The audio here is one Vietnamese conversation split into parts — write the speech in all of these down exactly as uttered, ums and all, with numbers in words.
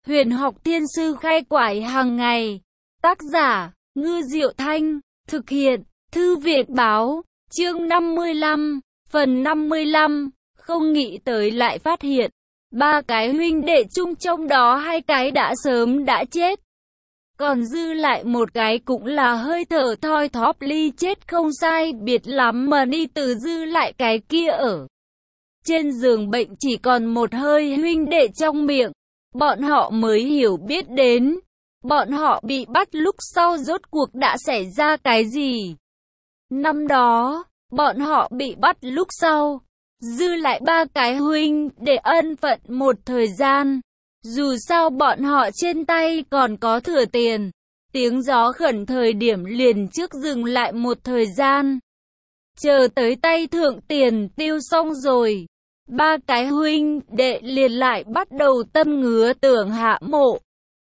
Huyền học thiên sư khai quải hàng ngày. Tác giả, Ngư Diệu Thanh. Thực hiện, Thư viện báo. Chương năm mươi lăm, phần năm mươi lăm. Không nghĩ tới lại phát hiện. Ba cái huynh đệ chung trong đó hai cái đã sớm đã chết. Còn dư lại một cái cũng là hơi thở thoi thóp ly chết không sai biệt lắm mà đi từ dư lại cái kia ở. Trên giường bệnh chỉ còn một hơi huynh đệ trong miệng. Bọn họ mới hiểu biết đến. Bọn họ bị bắt lúc sau rốt cuộc đã xảy ra cái gì. Năm đó, bọn họ bị bắt lúc sau. Dư lại ba cái huynh để ân phận một thời gian. Dù sao bọn họ trên tay còn có thừa tiền. Tiếng gió khẩn thời điểm liền trước dừng lại một thời gian. Chờ tới tay thượng tiền tiêu xong rồi. Ba cái huynh đệ liền lại bắt đầu tâm ngứa tưởng hạ mộ.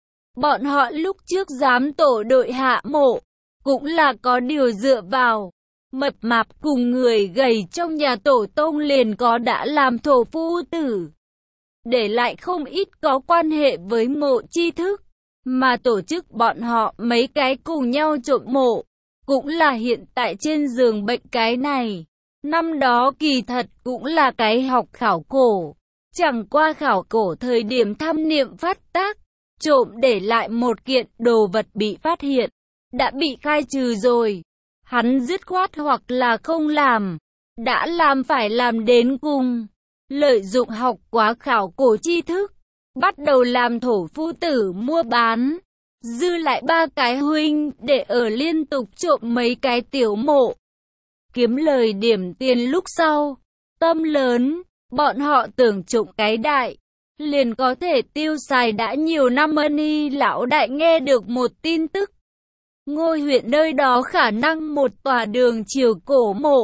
Bọn họ lúc trước dám tổ đội hạ mộ. Cũng là có điều dựa vào. Mập mạp cùng người gầy trong nhà tổ tông liền có đã làm thổ phu tử. Để lại không ít có quan hệ với mộ tri thức. Mà tổ chức bọn họ mấy cái cùng nhau trộm mộ. Cũng là hiện tại trên giường bệnh cái này. Năm đó kỳ thật cũng là cái học khảo cổ. Chẳng qua khảo cổ thời điểm thăm niệm phát tác. Trộm để lại một kiện đồ vật bị phát hiện. Đã bị khai trừ rồi. Hắn dứt khoát hoặc là không làm. Đã làm phải làm đến cùng. Lợi dụng học quá khảo cổ tri thức. Bắt đầu làm thổ phu tử mua bán. Dư lại ba cái huynh để ở liên tục trộm mấy cái tiểu mộ. Kiếm lời điểm tiền lúc sau. Tâm lớn. Bọn họ tưởng trộm cái đại. Liền có thể tiêu xài đã nhiều năm. Money lão đại nghe được một tin tức. Ngôi huyện nơi đó khả năng một tòa đường triều cổ mộ.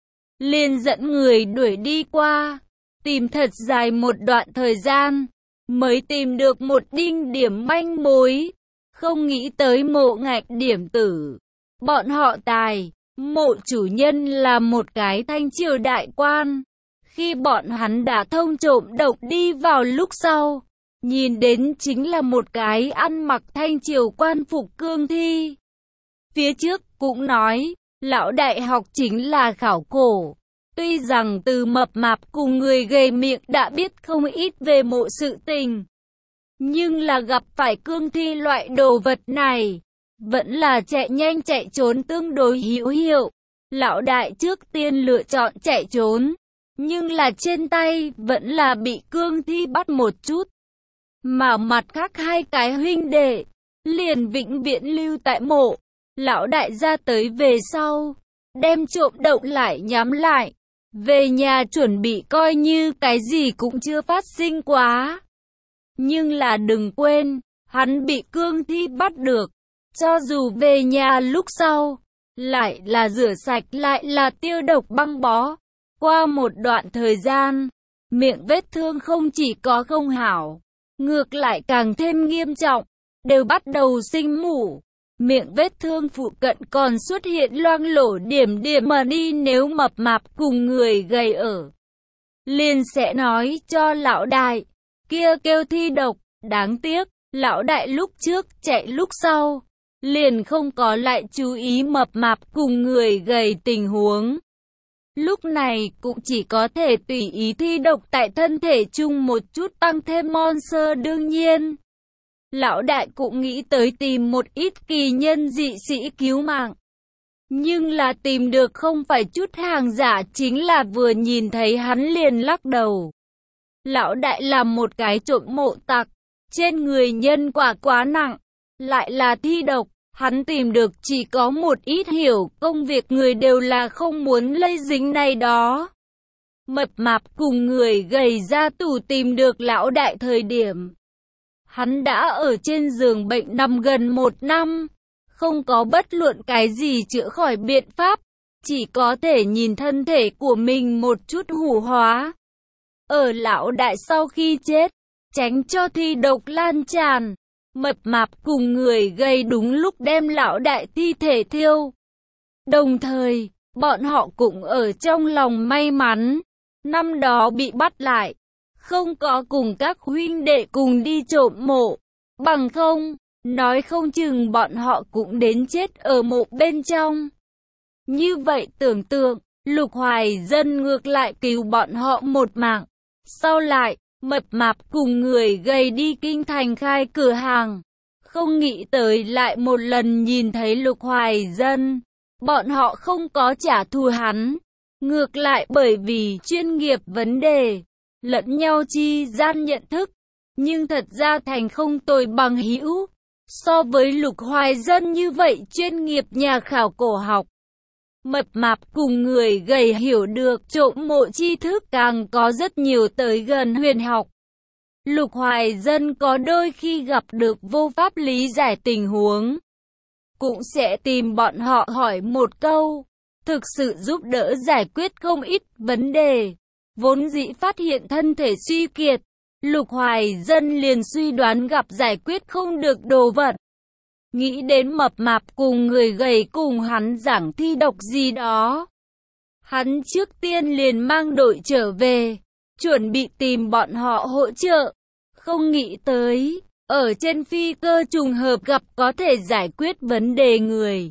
Liền dẫn người đuổi đi qua. Tìm thật dài một đoạn thời gian. Mới tìm được một đinh điểm manh mối. Không nghĩ tới mộ ngạch điểm tử. Bọn họ tài. Mộ chủ nhân là một cái thanh triều đại quan. Khi bọn hắn đã thông trộm độc đi vào lúc sau. Nhìn đến chính là một cái ăn mặc thanh triều quan phục cương thi. Phía trước cũng nói. Lão đại học chính là khảo cổ. Tuy rằng từ mập mạp cùng người gầy miệng đã biết không ít về mộ sự tình. Nhưng là gặp phải cương thi loại đồ vật này. Vẫn là chạy nhanh chạy trốn tương đối hữu hiệu. Lão đại trước tiên lựa chọn chạy trốn. Nhưng là trên tay vẫn là bị cương thi bắt một chút. Mà mặt khác hai cái huynh đệ. Liền vĩnh viễn lưu tại mộ. Lão đại ra tới về sau. Đem trộm động lại nhắm lại. Về nhà chuẩn bị coi như cái gì cũng chưa phát sinh quá. Nhưng là đừng quên, hắn bị cương thi bắt được. Cho dù về nhà lúc sau, lại là rửa sạch lại là tiêu độc băng bó. Qua một đoạn thời gian, miệng vết thương không chỉ có không hảo, ngược lại càng thêm nghiêm trọng, đều bắt đầu sinh mủ. Miệng vết thương phụ cận còn xuất hiện loang lổ điểm điểm mà đi nếu mập mạp cùng người gầy ở. Liền sẽ nói cho lão đại, kia kêu thi độc, đáng tiếc, lão đại lúc trước chạy lúc sau. Liền không có lại chú ý mập mạp cùng người gầy tình huống. Lúc này cũng chỉ có thể tùy ý thi độc tại thân thể chung một chút tăng thêm monster đương nhiên. Lão đại cũng nghĩ tới tìm một ít kỳ nhân dị sĩ cứu mạng. Nhưng là tìm được không phải chút hàng giả chính là vừa nhìn thấy hắn liền lắc đầu. Lão đại là một cái trộm mộ tặc, trên người nhân quả quá nặng, lại là thi độc. Hắn tìm được chỉ có một ít hiểu công việc người đều là không muốn lây dính này đó. Mập mạp cùng người gầy ra tù tìm được lão đại thời điểm. Hắn đã ở trên giường bệnh nằm gần một năm. Không có bất luận cái gì chữa khỏi biện pháp. Chỉ có thể nhìn thân thể của mình một chút hủ hóa. Ở lão đại sau khi chết, tránh cho thi độc lan tràn. Mập mạp cùng người gầy đúng lúc đem lão đại thi thể thiêu. Đồng thời, bọn họ cũng ở trong lòng may mắn. Năm đó bị bắt lại, không có cùng các huynh đệ cùng đi trộm mộ. Bằng không, nói không chừng bọn họ cũng đến chết ở mộ bên trong. Như vậy tưởng tượng, Lục Hoài Dân ngược lại cứu bọn họ một mạng. Sau lại, Mập Mạp cùng người gầy đi kinh thành khai cửa hàng. Không nghĩ tới lại một lần nhìn thấy Lục Hoài Dân. Bọn họ không có trả thù hắn. Ngược lại bởi vì chuyên nghiệp vấn đề, lẫn nhau chi gian nhận thức. Nhưng thật ra thành không tồi bằng hữu. So với Lục Hoài Dân như vậy chuyên nghiệp nhà khảo cổ học. Mập Mạp cùng người gầy hiểu được trộm mộ tri thức càng có rất nhiều tới gần huyền học. Lục Hoài Dân có đôi khi gặp được vô pháp lý giải tình huống, cũng sẽ tìm bọn họ hỏi một câu, thực sự giúp đỡ giải quyết không ít vấn đề. Vốn dĩ phát hiện thân thể suy kiệt, Lục Hoài Dân liền suy đoán gặp giải quyết không được đồ vật. Nghĩ đến Mập Mạp cùng người gầy cùng hắn giảng thi độc gì đó. Hắn trước tiên liền mang đội trở về, chuẩn bị tìm bọn họ hỗ trợ. Không nghĩ tới, ở trên phi cơ trùng hợp gặp có thể giải quyết vấn đề người.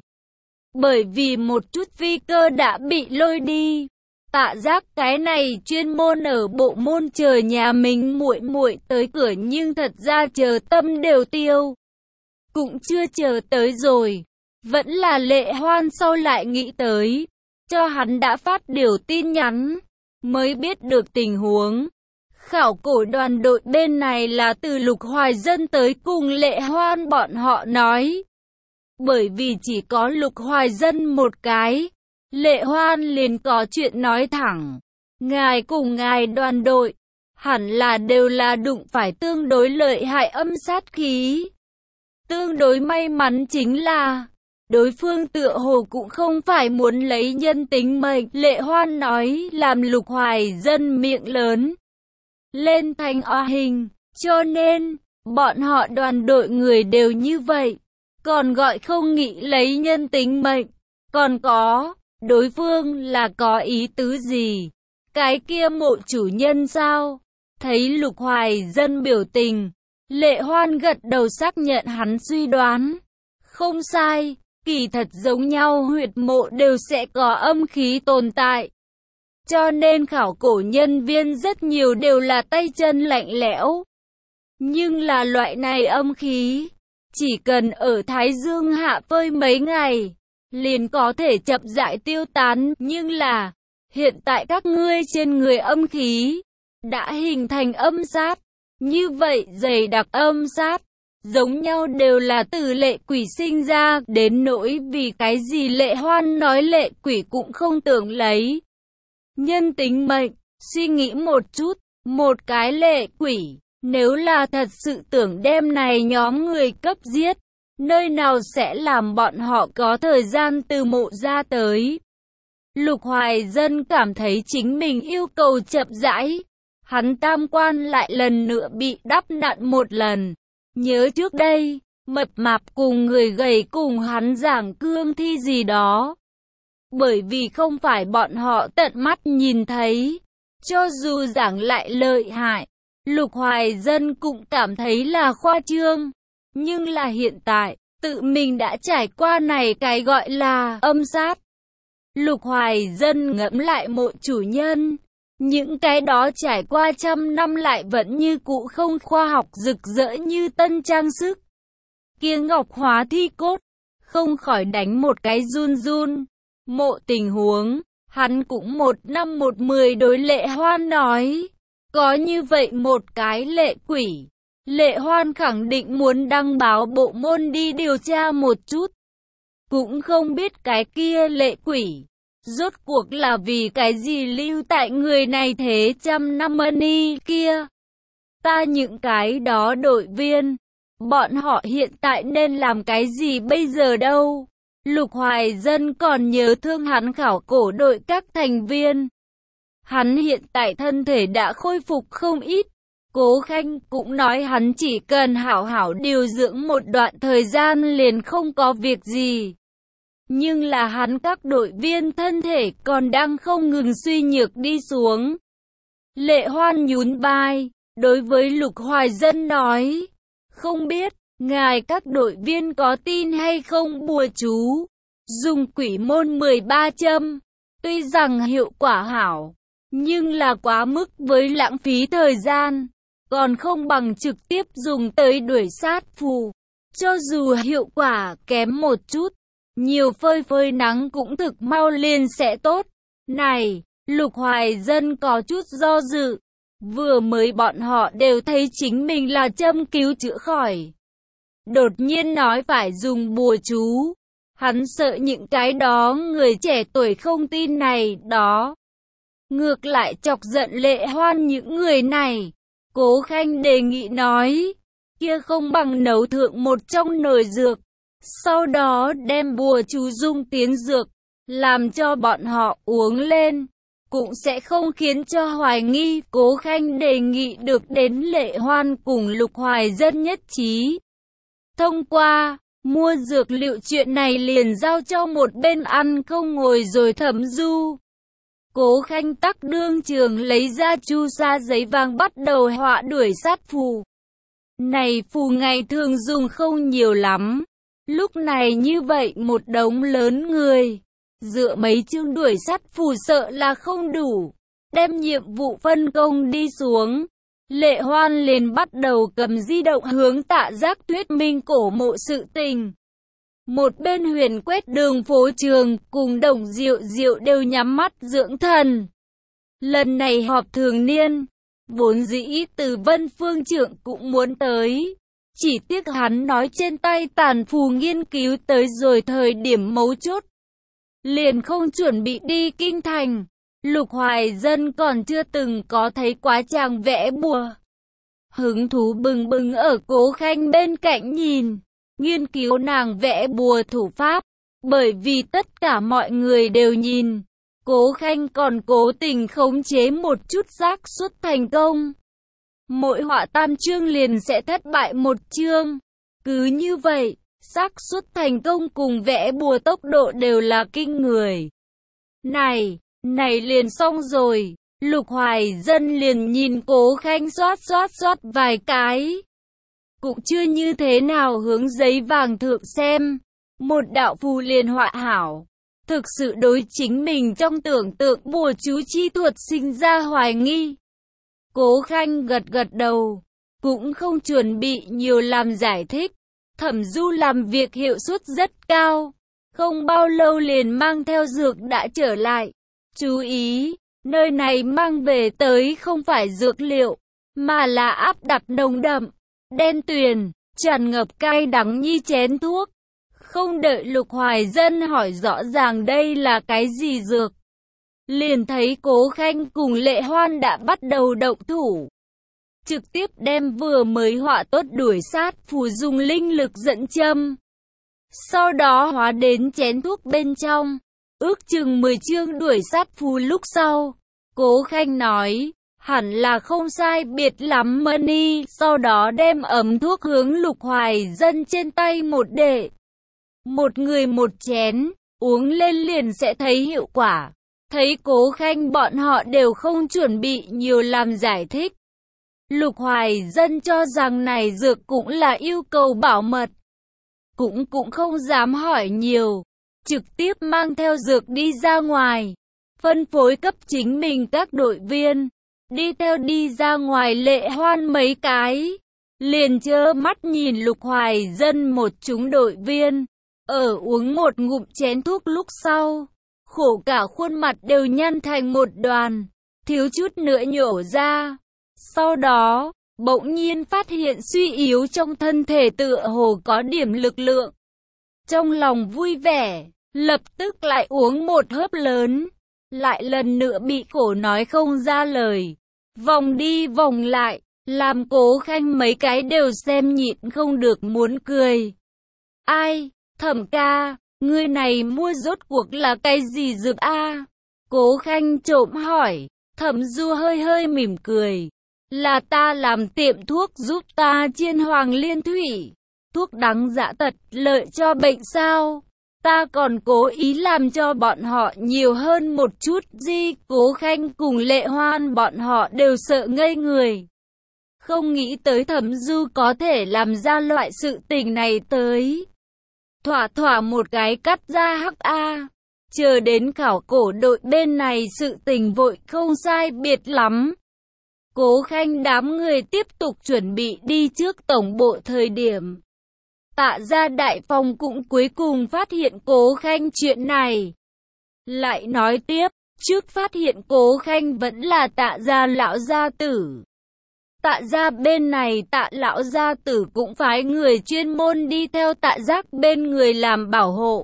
Bởi vì một chút phi cơ đã bị lôi đi. Tạ Giác cái này chuyên môn ở bộ môn chờ nhà mình muội muội tới cửa nhưng thật ra chờ tâm đều tiêu. Cũng chưa chờ tới rồi. Vẫn là Lệ Hoan sau lại nghĩ tới. Cho hắn đã phát điều tin nhắn. Mới biết được tình huống. Khảo cổ đoàn đội bên này là từ Lục Hoài Dân tới cùng Lệ Hoan bọn họ nói. Bởi vì chỉ có Lục Hoài Dân một cái. Lệ Hoan liền có chuyện nói thẳng. Ngài cùng ngài đoàn đội. Hẳn là đều là đụng phải tương đối lợi hại âm sát khí. Tương đối may mắn chính là, đối phương tựa hồ cũng không phải muốn lấy nhân tính mệnh. Lệ Hoan nói làm Lục Hoài Dân miệng lớn. Lên thành oa hình, cho nên, bọn họ đoàn đội người đều như vậy. Còn gọi không nghĩ lấy nhân tính mệnh. Còn có, đối phương là có ý tứ gì? Cái kia mộ chủ nhân sao? Thấy Lục Hoài Dân biểu tình. Lệ Hoan gật đầu xác nhận hắn suy đoán. Không sai, kỳ thật giống nhau huyệt mộ đều sẽ có âm khí tồn tại. Cho nên khảo cổ nhân viên rất nhiều đều là tay chân lạnh lẽo. Nhưng là loại này âm khí, chỉ cần ở Thái Dương hạ phơi mấy ngày, liền có thể chậm rãi tiêu tán. Nhưng là, hiện tại các ngươi trên người âm khí, đã hình thành âm sát. Như vậy dày đặc âm sát, giống nhau đều là từ lệ quỷ sinh ra, đến nỗi vì cái gì Lệ Hoan nói lệ quỷ cũng không tưởng lấy. Nhân tính mệnh, suy nghĩ một chút, một cái lệ quỷ, nếu là thật sự tưởng đem này nhóm người cấp giết, nơi nào sẽ làm bọn họ có thời gian từ mộ ra tới. Lục Hoài Dân cảm thấy chính mình yêu cầu chậm rãi. Hắn tam quan lại lần nữa bị đắp nặn một lần. Nhớ trước đây, Mập Mạp cùng người gầy cùng hắn giảng cương thi gì đó. Bởi vì không phải bọn họ tận mắt nhìn thấy. Cho dù giảng lại lợi hại, Lục Hoài Dân cũng cảm thấy là khoa trương. Nhưng là hiện tại, tự mình đã trải qua này cái gọi là âm sát. Lục Hoài Dân ngẫm lại mộ chủ nhân. Những cái đó trải qua trăm năm lại vẫn như cũ không khoa học rực rỡ như tân trang sức. Kia ngọc hóa thi cốt, không khỏi đánh một cái run run. Mộ tình huống, hắn cũng một năm một mười đối Lệ Hoan nói. Có như vậy một cái lệ quỷ, Lệ Hoan khẳng định muốn đăng báo bộ môn đi điều tra một chút. Cũng không biết cái kia lệ quỷ. Rốt cuộc là vì cái gì lưu tại người này thế trăm năm money kia. Ta những cái đó đội viên, bọn họ hiện tại nên làm cái gì bây giờ đâu. Lục Hoài Dân còn nhớ thương hắn khảo cổ đội các thành viên. Hắn hiện tại thân thể đã khôi phục không ít. Cố Khanh cũng nói hắn chỉ cần hảo hảo điều dưỡng một đoạn thời gian liền không có việc gì. Nhưng là hắn các đội viên thân thể còn đang không ngừng suy nhược đi xuống. Lệ Hoan nhún vai, đối với Lục Hoài Dân nói, không biết, Ngài các đội viên có tin hay không bùa chú dùng quỷ môn mười ba châm, tuy rằng hiệu quả hảo, nhưng là quá mức với lãng phí thời gian, còn không bằng trực tiếp dùng tới đuổi sát phù. Cho dù hiệu quả kém một chút, nhiều phơi phơi nắng cũng thực mau liền sẽ tốt. Này, Lục Hoài Dân có chút do dự, vừa mới bọn họ đều thấy chính mình là châm cứu chữa khỏi. Đột nhiên nói phải dùng bùa chú, hắn sợ những cái đó người trẻ tuổi không tin này đó. Ngược lại chọc giận Lệ Hoan những người này. Cố Khanh đề nghị nói, kia không bằng nấu thượng một trong nồi dược, sau đó đem bùa chú dung tiến dược, làm cho bọn họ uống lên, cũng sẽ không khiến cho hoài nghi. Cố Khanh đề nghị được đến Lệ Hoan cùng Lục Hoài Dân nhất trí. Thông qua, mua dược liệu chuyện này liền giao cho một bên ăn không ngồi rồi Thẩm Du. Cố Khanh tắc đương trường lấy ra chu sa giấy vàng bắt đầu họa đuổi sát phù. Này phù ngày thường dùng không nhiều lắm. Lúc này như vậy một đống lớn người, dựa mấy chương đuổi sát phù sợ là không đủ. Đem nhiệm vụ phân công đi xuống. Lệ Hoan liền bắt đầu cầm di động hướng Tạ Giác thuyết minh cổ mộ sự tình. Một bên Huyền quét đường phố trường cùng Đồng Diệu Diệu đều nhắm mắt dưỡng thần. Lần này họp thường niên, vốn dĩ Từ Vân Phương trưởng cũng muốn tới. Chỉ tiếc hắn nói trên tay tàn phù nghiên cứu tới rồi thời điểm mấu chốt, liền không chuẩn bị đi kinh thành. Lục Hoài Dân còn chưa từng có thấy quá chàng vẽ bùa. Hứng thú bừng bừng ở Cố Khanh bên cạnh nhìn, nghiên cứu nàng vẽ bùa thủ pháp. Bởi vì tất cả mọi người đều nhìn, Cố Khanh còn cố tình khống chế một chút xác suất thành công. Mỗi họa tam chương liền sẽ thất bại một chương. Cứ như vậy, xác suất thành công cùng vẽ bùa tốc độ đều là kinh người. Này, này liền xong rồi. Lục Hoài Dân liền nhìn Cố Khanh xoát xoát xoát vài cái. Cũng chưa như thế nào hướng giấy vàng thượng xem. Một đạo phù liền họa hảo. Thực sự đối chính mình trong tưởng tượng bùa chú chi thuật sinh ra hoài nghi. Cố Khanh gật gật đầu, cũng không chuẩn bị nhiều làm giải thích. Thẩm Du làm việc hiệu suất rất cao, không bao lâu liền mang theo dược đã trở lại. Chú ý, nơi này mang về tới không phải dược liệu, mà là áp đặt nồng đậm, đen tuyền, tràn ngập cay đắng như chén thuốc. Không đợi Lục Hoài Dân hỏi rõ ràng đây là cái gì dược, liền thấy Cố Khanh cùng Lệ Hoan đã bắt đầu động thủ. Trực tiếp đem vừa mới họa tốt đuổi sát phù dùng linh lực dẫn châm. Sau đó hóa đến chén thuốc bên trong. Ước chừng mười chương đuổi sát phù lúc sau. Cố Khanh nói, hẳn là không sai biệt lắm Mani. Sau đó đem ấm thuốc hướng Lục Hoài Dân trên tay một đệ. Một người một chén, uống lên liền sẽ thấy hiệu quả. Thấy Cố Khanh bọn họ đều không chuẩn bị nhiều làm giải thích. Lục Hoài Dân cho rằng này dược cũng là yêu cầu bảo mật. Cũng cũng không dám hỏi nhiều. Trực tiếp mang theo dược đi ra ngoài. Phân phối cấp chính mình các đội viên. Đi theo đi ra ngoài Lệ Hoan mấy cái. Liền trơ mắt nhìn Lục Hoài Dân một chúng đội viên. Ở uống một ngụm chén thuốc lúc sau. Khổ cả khuôn mặt đều nhăn thành một đoàn. Thiếu chút nữa nhổ ra. Sau đó, bỗng nhiên phát hiện suy yếu trong thân thể tựa hồ có điểm lực lượng. Trong lòng vui vẻ, lập tức lại uống một hớp lớn. Lại lần nữa bị cổ nói không ra lời. Vòng đi vòng lại, làm Cố Khanh mấy cái đều xem nhịn không được muốn cười. Ai, Thẩm ca, ngươi này mua rốt cuộc là cái gì dược a? Cố Khanh trộm hỏi. Thẩm Du hơi hơi mỉm cười. Là ta làm tiệm thuốc giúp ta chiên hoàng liên thủy. Thuốc đắng dã tật lợi cho bệnh sao? Ta còn cố ý làm cho bọn họ nhiều hơn một chút gì. Cố Khanh cùng Lệ Hoan bọn họ đều sợ ngây người. không nghĩ tới Thẩm Du có thể làm ra loại sự tình này tới. Thỏa thỏa một cái cắt ra hắc a. Chờ đến khảo cổ đội bên này sự tình vội không sai biệt lắm. Cố Khanh đám người tiếp tục chuẩn bị đi trước tổng bộ thời điểm. Tạ gia đại phòng cũng cuối cùng phát hiện Cố Khanh chuyện này. Lại nói tiếp, trước phát hiện Cố Khanh vẫn là Tạ gia lão gia tử. Tạ gia bên này Tạ lão gia tử cũng phái người chuyên môn đi theo Tạ Giác bên người làm bảo hộ.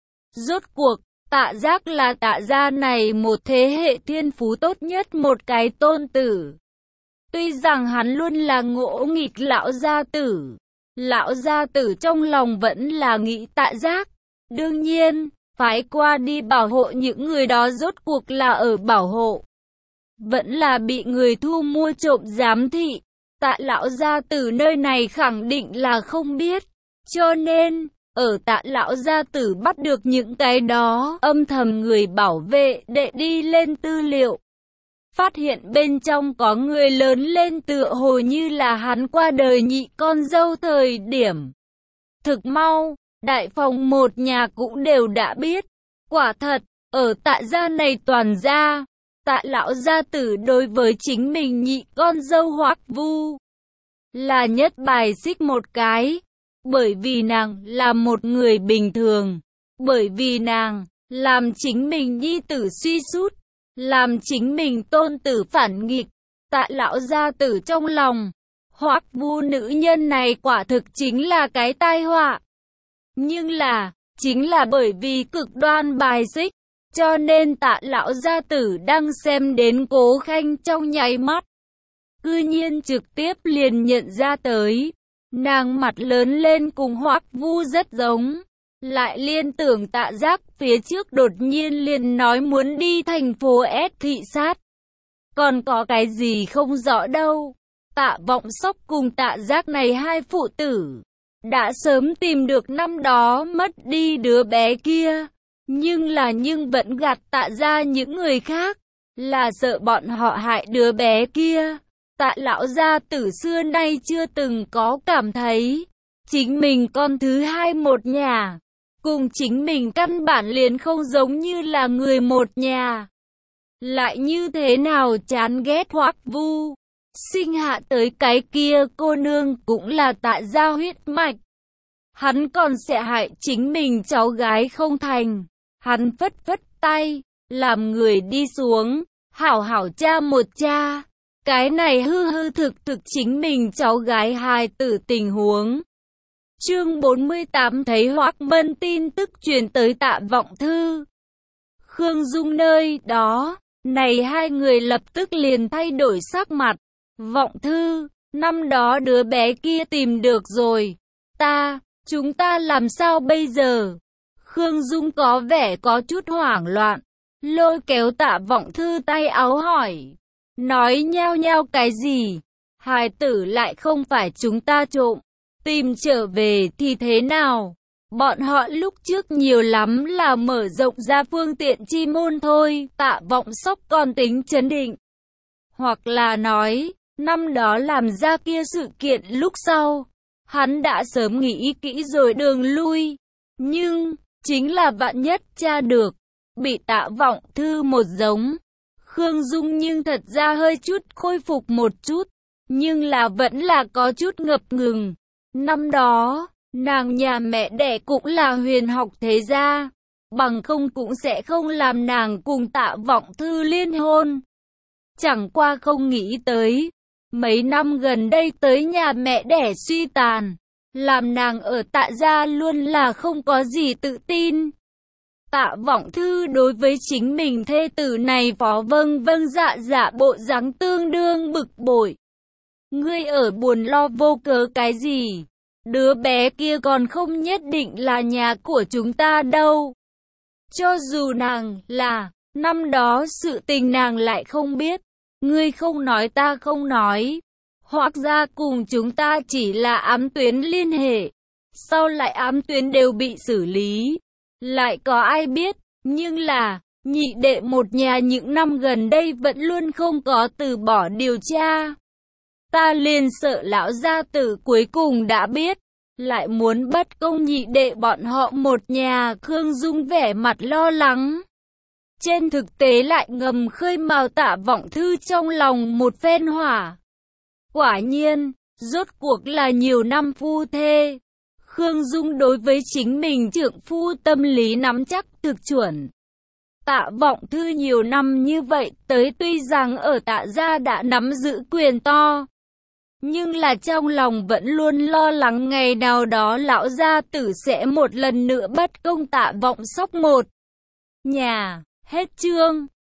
Rốt cuộc, Tạ Giác là Tạ gia này một thế hệ thiên phú tốt nhất một cái tôn tử. Tuy rằng hắn luôn là ngỗ nghịch lão gia tử, lão gia tử trong lòng vẫn là nghĩ Tạ Giác. Đương nhiên, phái qua đi bảo hộ những người đó rốt cuộc là ở bảo hộ. Vẫn là bị người thu mua trộm giám thị. Tạ lão gia tử nơi này khẳng định là không biết. Cho nên, ở Tạ lão gia tử bắt được những cái đó, âm thầm người bảo vệ để đi lên tư liệu. Phát hiện bên trong có người lớn lên tựa hồ như là hắn qua đời nhị con dâu thời điểm. Thực mau, đại phòng một nhà cũng đều đã biết. Quả thật, ở Tạ gia này toàn gia, Tạ lão gia tử đối với chính mình nhị con dâu Hoắc Vu là nhất bài xích một cái. Bởi vì nàng là một người bình thường, bởi vì nàng làm chính mình nhi tử suy sút, làm chính mình tôn tử phản nghịch. Tạ lão gia tử trong lòng, Hoắc Vu nữ nhân này quả thực chính là cái tai họa. Nhưng là, chính là bởi vì cực đoan bài xích, cho nên Tạ lão gia tử đang xem đến Cố Khanh trong nháy mắt, cư nhiên trực tiếp liền nhận ra tới, nàng mặt lớn lên cùng Hoắc Vu rất giống, lại liên tưởng Tạ Giác phía trước đột nhiên liền nói muốn đi thành phố S thị sát. Còn có cái gì không rõ đâu. Tạ Vọng Sóc cùng Tạ Giác này hai phụ tử đã sớm tìm được năm đó mất đi đứa bé kia, nhưng là nhưng vẫn gạt Tạ ra những người khác, là sợ bọn họ hại đứa bé kia. Tạ lão gia tử xưa nay chưa từng có cảm thấy chính mình con thứ hai một nhà, cùng chính mình căn bản liền không giống như là người một nhà. Lại như thế nào chán ghét Hoắc Vu, sinh hạ tới cái kia cô nương cũng là Tạ gia huyết mạch. Hắn còn sẽ hại chính mình cháu gái không thành. Hắn phất phất tay, làm người đi xuống, hảo hảo cha một cha. Cái này hư hư thực thực chính mình cháu gái hài tử tình huống. Chương bốn mươi tám thấy Hoắc Mân tin tức truyền tới Tạ Vọng Thư, Khương Dung nơi đó, này hai người lập tức liền thay đổi sắc mặt. Vọng Thư, năm đó đứa bé kia tìm được rồi. Ta, chúng ta làm sao bây giờ? Khương Dung có vẻ có chút hoảng loạn, lôi kéo Tạ Vọng Thư tay áo hỏi. Nói nhao nhao cái gì? Hài tử lại không phải chúng ta trộm, tìm trở về thì thế nào? Bọn họ lúc trước nhiều lắm là mở rộng ra phương tiện chi môn thôi. Tạ Vọng Sóc còn tính trấn định, hoặc là nói, năm đó làm ra kia sự kiện lúc sau, hắn đã sớm nghĩ kỹ rồi đường lui. Nhưng, chính là vạn nhất tra được, bị Tạ Vọng Thư một giống. Khương Dung nhưng thật ra hơi chút khôi phục một chút, nhưng là vẫn là có chút ngập ngừng. Năm đó, nàng nhà mẹ đẻ cũng là huyền học thế gia, bằng không cũng sẽ không làm nàng cùng Tạ Vọng Thư liên hôn. Chẳng qua không nghĩ tới, mấy năm gần đây tới nhà mẹ đẻ suy tàn, làm nàng ở Tạ gia luôn là không có gì tự tin. Tạ Vọng Thư đối với chính mình thê tử này phó vâng vâng dạ dạ bộ dáng tương đương bực bội. Ngươi ở buồn lo vô cớ cái gì? Đứa bé kia còn không nhất định là nhà của chúng ta đâu. Cho dù nàng là, năm đó sự tình nàng lại không biết. Ngươi không nói ta không nói. Hoặc ra cùng chúng ta chỉ là ám tuyến liên hệ. Sau lại ám tuyến đều bị xử lý. Lại có ai biết, nhưng là, nhị đệ một nhà những năm gần đây vẫn luôn không có từ bỏ điều tra. Ta liền sợ lão gia tử cuối cùng đã biết, lại muốn bất công nhị đệ bọn họ một nhà. Khương Dung vẻ mặt lo lắng, trên thực tế lại ngầm khơi mào Tạ Vọng Thư trong lòng một phen hỏa. Quả nhiên, rốt cuộc là nhiều năm phu thê, Khương Dung đối với chính mình trượng phu tâm lý nắm chắc thực chuẩn. Tạ Vọng Thư nhiều năm như vậy tới tuy rằng ở Tạ gia đã nắm giữ quyền to, nhưng là trong lòng vẫn luôn lo lắng ngày nào đó lão gia tử sẽ một lần nữa bất công Tạ Vọng Sóc một nhà. Hết chương.